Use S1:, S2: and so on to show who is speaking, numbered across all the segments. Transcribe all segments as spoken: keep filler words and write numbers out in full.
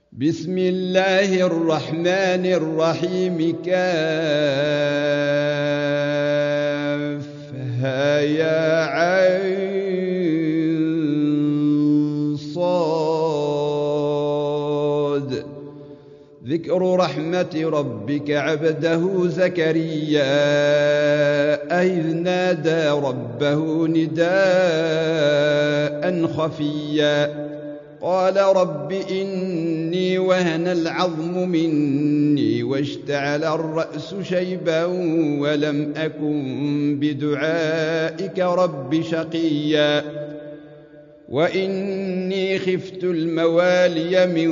S1: بسم الله الرحمن الرحيم. كافها يا عين صاد. ذكر رحمة ربك عبده زكريا إذ نادى ربه نداء خفيا قال رب إني وهن العظم مني واشتعل الرأس شيبا ولم أكن بدعائك رب شقيا وإني خفت الموالي من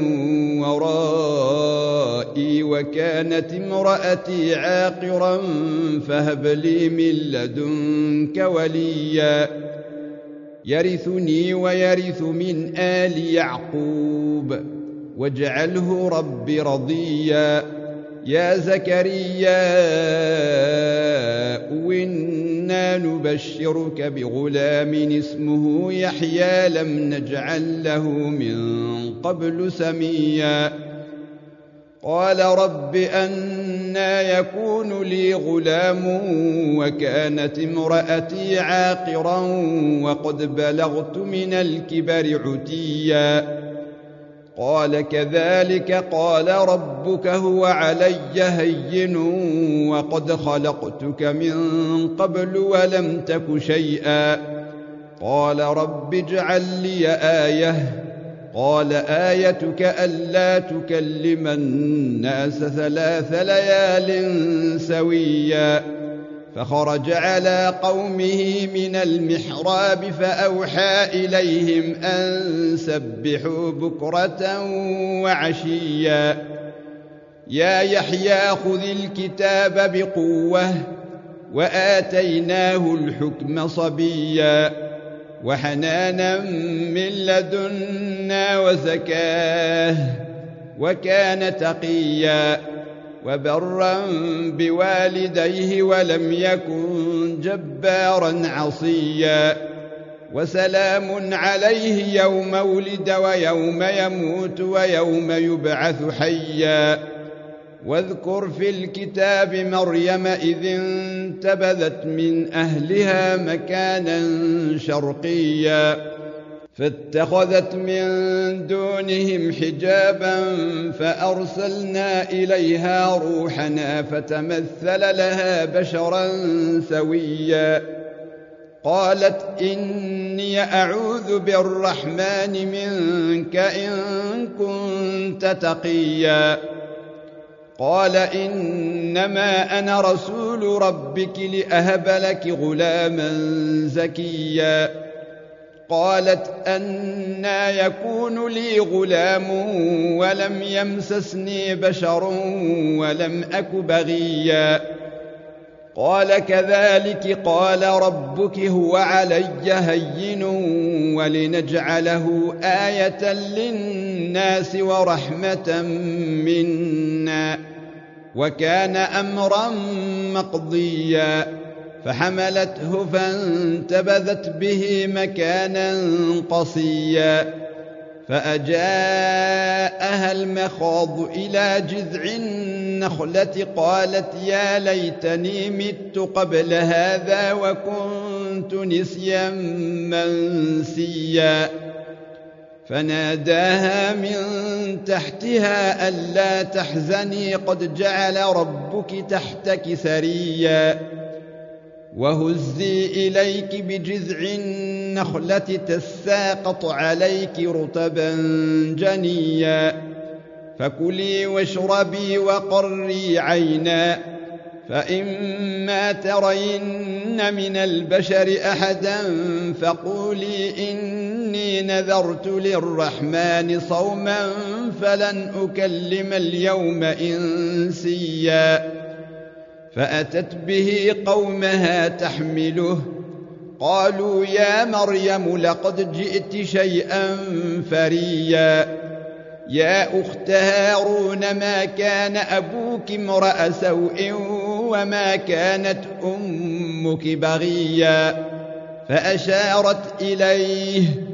S1: ورائي وكانت امرأتي عاقرا فهب لي من لدنك وليا يرثني ويرث من آل يعقوب واجعله رب رضيا. يا زكريا إنا نبشرك بغلام اسمه يحيى لم نجعل له من قبل سميا قال رب أنى يكون لي غلام وكانت امرأتي عاقرا وقد بلغت من الكبر عتيا قال كذلك قال ربك هو علي هين وقد خلقتك من قبل ولم تك شيئا قال رب اجعل لي آية قال آيتك ألا تكلم الناس ثلاث ليال سويا فخرج على قومه من المحراب فأوحى إليهم أن سبحوا بكرة وعشيا يا يحيى خذ الكتاب بقوة وآتيناه الحكم صبيا وحنانا من لدنا وزكاه وكان تقيا وبرا بوالديه ولم يكن جبارا عصيا وسلام عليه يوم ولد ويوم يموت ويوم يبعث حيا واذكر في الكتاب مريم إذ انتبذت من أهلها مكانا شرقيا فاتخذت من دونهم حجابا فأرسلنا إليها روحنا فتمثل لها بشرا سويا قالت إني أعوذ بالرحمن منك إن كنت تقيا قال إنما أنا رسول ربك لأهب لك غلاما زكيا قالت أنى يكون لي غلام ولم يمسسني بشر ولم أك بغيا قال كذلك قال ربك هو علي هين ولنجعله آية للناس ورحمة منا وكان أمرا مقضيا فحملته فانتبذت به مكانا قصيا فأجاءها المخاض إلى جذع النخلة قالت يا ليتني مت قبل هذا وكنت نسيا منسيا فناداها من تحتها ألا تحزني قد جعل ربك تحتك سريا وهزي إليك بجذع النخلة تساقط عليك رطبا جنيا فكلي واشربي وقري عينا فإما ترين من البشر أحدا فقولي إني نذرت للرحمن صوما فلن أكلم اليوم إنسيا فأتت به قومها تحمله قالوا يا مريم لقد جئت شيئا فريا يا أخت هارون ما كان أبوك امرأ سوء وما كانت أمك بغيا فأشارت إليه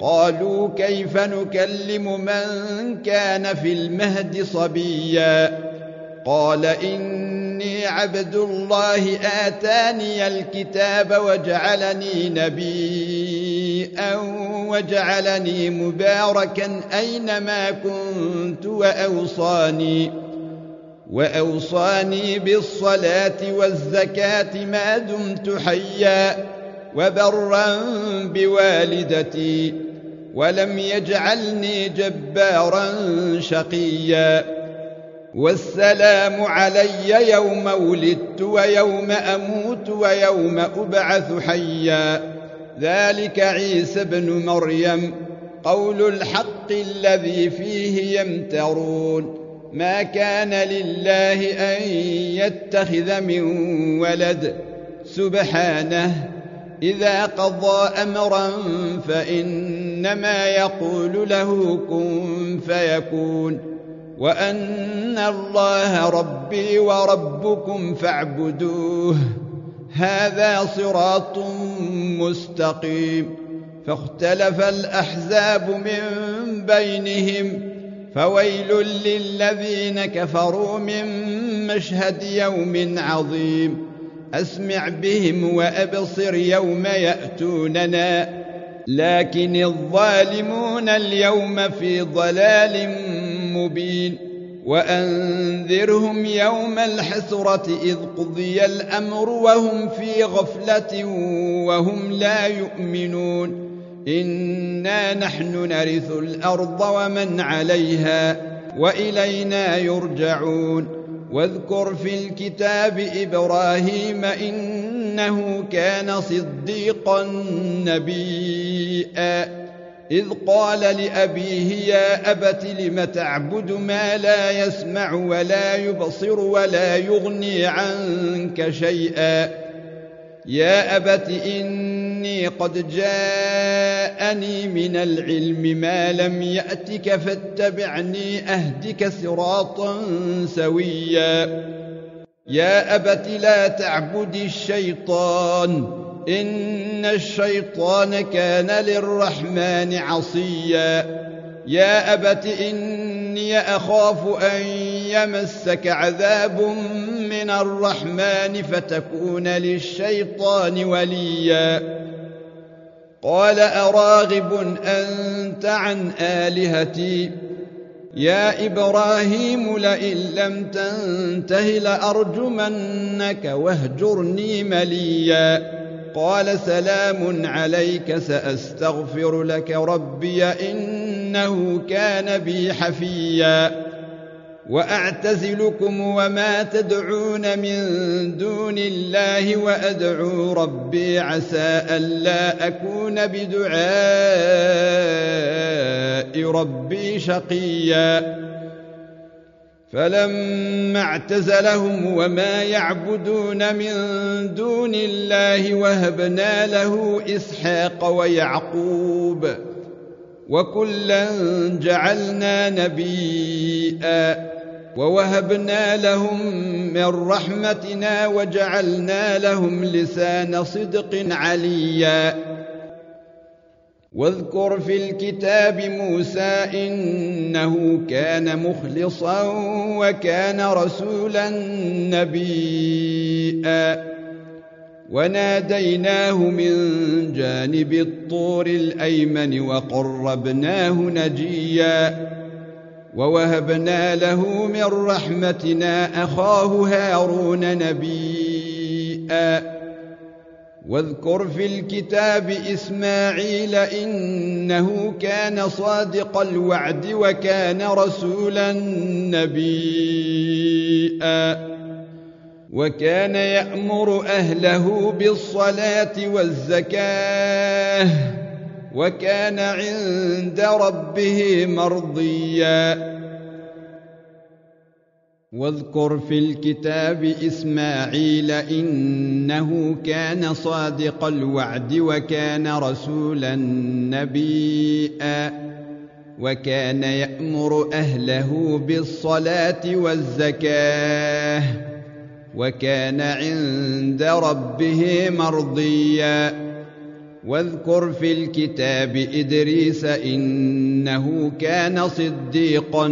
S1: قالوا كيف نكلم من كان في المهد صبيا قال إني عبد الله آتاني الكتاب وجعلني نبيا وجعلني مباركا أينما كنت وأوصاني وأوصاني بالصلاة والزكاة ما دمت حيا وبرا بوالدتي ولم يجعلني جبارا شقيا والسلام علي يوم ولدت ويوم أموت ويوم أبعث حيا ذلك عيسى ابن مريم قول الحق الذي فيه يمترون ما كان لله أن يتخذ من ولد سبحانه إذا قضى أمرا فإنما يقول له كن فيكون وأن الله ربي وربكم فاعبدوه هذا صراط مستقيم فاختلف الأحزاب من بينهم فويل للذين كفروا من مشهد يوم عظيم أسمع بهم وأبصر يوم يأتوننا لكن الظالمون اليوم في ضلال مبين وأنذرهم يوم الحسرة إذ قضي الأمر وهم في غفلة وهم لا يؤمنون إنا نحن نرث الأرض ومن عليها وإلينا يرجعون واذكر في الكتاب إبراهيم إنه كان صديقا نبيا إذ قال لأبيه يا أبت لم تعبد ما لا يسمع ولا يبصر ولا يغني عنك شيئا يا أبت إني قد جاءني من العلم ما لم يأتك فاتبعني أهدك صراطا سويا يا أبت لا تعبد الشيطان إن الشيطان كان للرحمن عصيا يا أبت إني أخاف أن يمسك عذاب من الرحمن فتكون للشيطان وليا قال أراغب أنت عن آلهتي يا إبراهيم لئن لم تنته لأرجمنك واهجرني مليا قال سلام عليك سأستغفر لك ربي إنه كان بي حفيا وأعتزلكم وما تدعون من دون الله وأدعو ربي عسى ألا أكون بدعاء ربي شقيا فلما اعتزلهم وما يعبدون من دون الله وهبنا له إسحاق ويعقوب وكلا جعلنا نبيا ووهبنا لهم من رحمتنا وجعلنا لهم لسان صدق عليا واذكر في الكتاب موسى إنه كان مخلصا وكان رسولا نبيا وناديناه من جانب الطور الأيمن وقربناه نجيا ووهبنا له من رحمتنا أخاه هارون نبيا واذكر في الكتاب إسماعيل إنه كان صادق الوعد وكان رسولا نبيا وكان يأمر أهله بالصلاة والزكاة وكان عند ربه مرضيا واذكر في الكتاب إسماعيل إنه كان صادق الوعد وكان رسولا نبيا وكان يأمر أهله بالصلاة والزكاة وكان عند ربه مرضيا واذكر في الكتاب إدريس إنه كان صديقا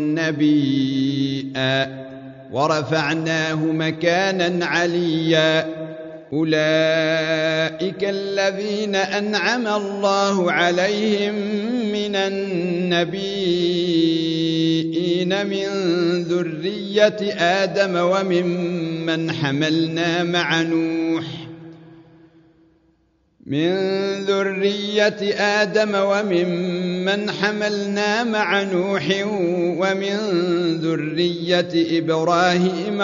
S1: نبيا ورفعناه مكانا عليا أولئك الذين أنعم الله عليهم من النبيين من ذرية آدم وممن حملنا مع نوح من ذرية آدم وممن حملنا مع نوح ومن ذرية إبراهيم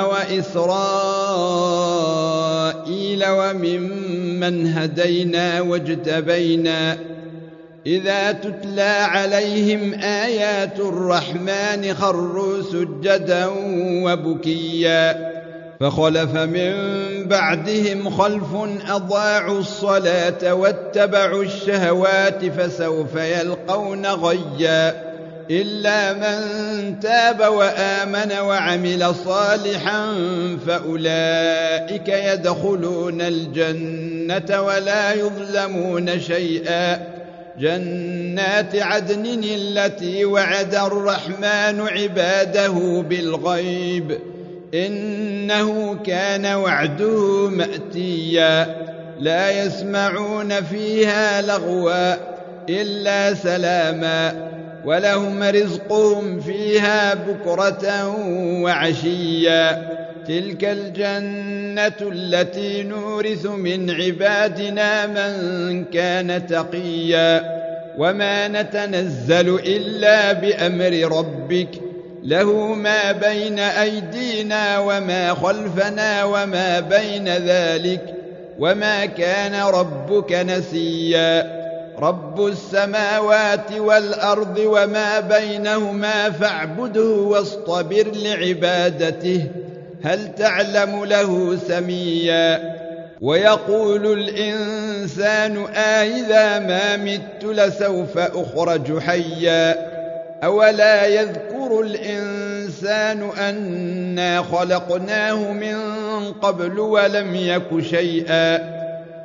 S1: وإسرائيل وممن هدينا واجتبينا إذا تتلى عليهم آيات الرحمن خروا سجدا وبكيا فخلف من بعدهم خلف أضاعوا الصلاة واتبعوا الشهوات فسوف يلقون غيا إلا من تاب وآمن وعمل صالحا فأولئك يدخلون الجنة ولا يظلمون شيئا جنات عدن التي وعد الرحمن عباده بالغيب إنه كان وعده مأتيا لا يسمعون فيها لغوا إلا سلاما ولهم رزقهم فيها بكرة وعشيا تلك الجنة التي نورث من عبادنا من كان تقيا وما نتنزل إلا بأمر ربك له ما بين أيدينا وما خلفنا وما بين ذلك وما كان ربك نسيا رب السماوات والأرض وما بينهما فاعبده واصطبر لعبادته هل تعلم له سميا ويقول الإنسان آئذا ما مت لسوف أخرج حيا أولا يذكر الإنسان أنا خلقناه من قبل ولم يك شيئا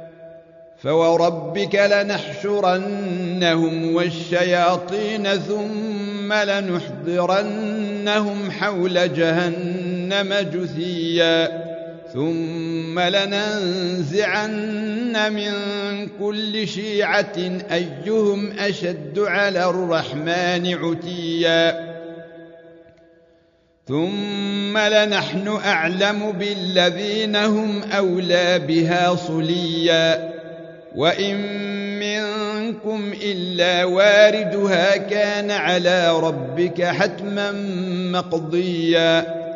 S1: فوربك لنحشرنهم والشياطين ثم لنحضرنهم حول جهنم جثيا ثم لننزعن من كل شيعة أيهم أشد على الرحمن عتيا ثم لنحن أعلم بالذين هم أولى بها صليا وإن منكم إلا واردها كان على ربك حتما مقضيا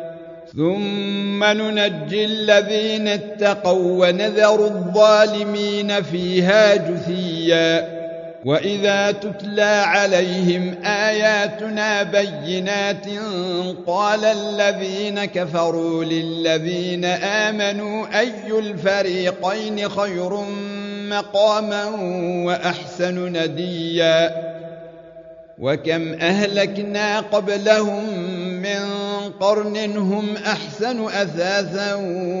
S1: ثم ننجي الذين اتقوا ونذر الظالمين فيها جثيا وإذا تتلى عليهم آياتنا بينات قال الذين كفروا للذين آمنوا أي الفريقين خير مقاما وأحسن نديا وكم أهلكنا قبلهم من قرن هم أحسن أثاثا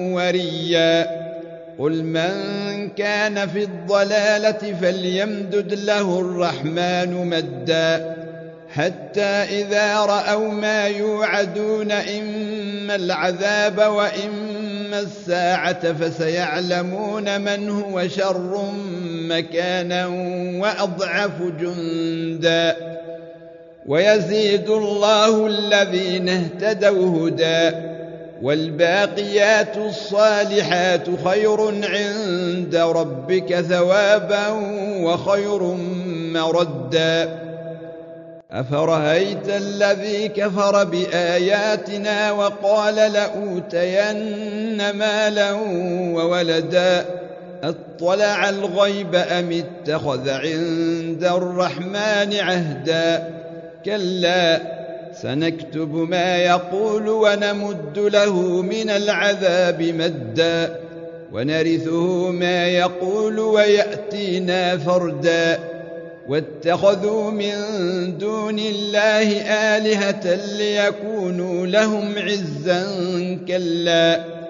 S1: وريا قل من كان في الضلالة فليمدد له الرحمن مدا حتى إذا رأوا ما يوعدون إما العذاب وإما الساعة فسيعلمون من هو شر مكانا وأضعف جندا ويزيد الله الذين اهتدوا هدى والباقيات الصالحات خير عند ربك ثوابا وخير مردا أفرأيت الذي كفر بآياتنا وقال لأوتين مالا وولدا اطلع الغيب أم اتخذ عند الرحمن عهدا كلا سنكتب ما يقول ونمد له من العذاب مدا ونرثه ما يقول ويأتينا فردا واتخذوا من دون الله آلهة ليكونوا لهم عزا كلا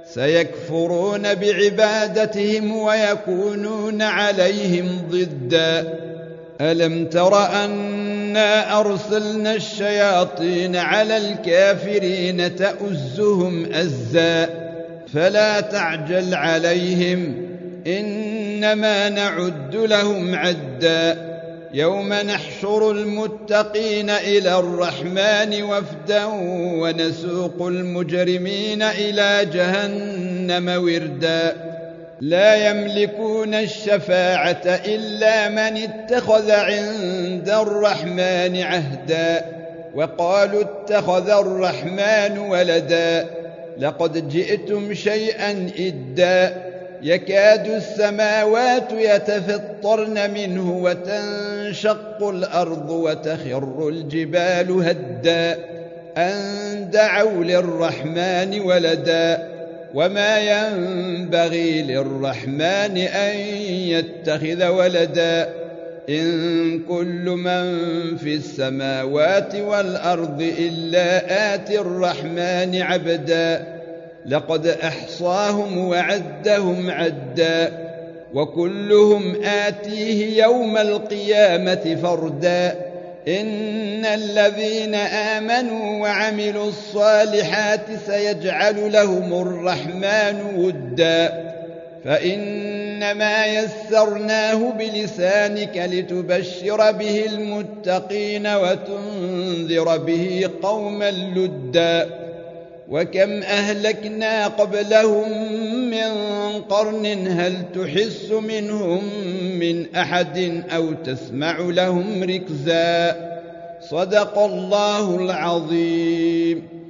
S1: سيكفرون بعبادتهم ويكونون عليهم ضدا ألم تر أنا أرسلنا الشياطين على الكافرين تؤزهم أزا فلا تعجل عليهم إنما نعد لهم عدا يوم نحشر المتقين إلى الرحمن وفدا ونسوق المجرمين إلى جهنم وردا لا يملكون الشفاعة إلا من اتخذ عند الرحمن عهدا وقالوا اتخذ الرحمن ولدا لقد جئتم شيئا إدا يكاد السماوات يتفطرن منه وتنشق الأرض وتخر الجبال هدا أن دعوا للرحمن ولدا وما ينبغي للرحمن أن يتخذ ولدا إن كل من في السماوات والأرض إلا آتي الرحمن عبدا لقد أحصاهم وعدهم عدا وكلهم آتيه يوم القيامة فردا إن الذين آمنوا وعملوا الصالحات سيجعل لهم الرحمن ودا فإنما يسرناه بلسانك لتبشر به المتقين وتنذر به قوما لدا وكم أهلكنا قبلهم من قرن هل تحس منهم من أحد أو تسمع لهم ركزا صدق الله العظيم.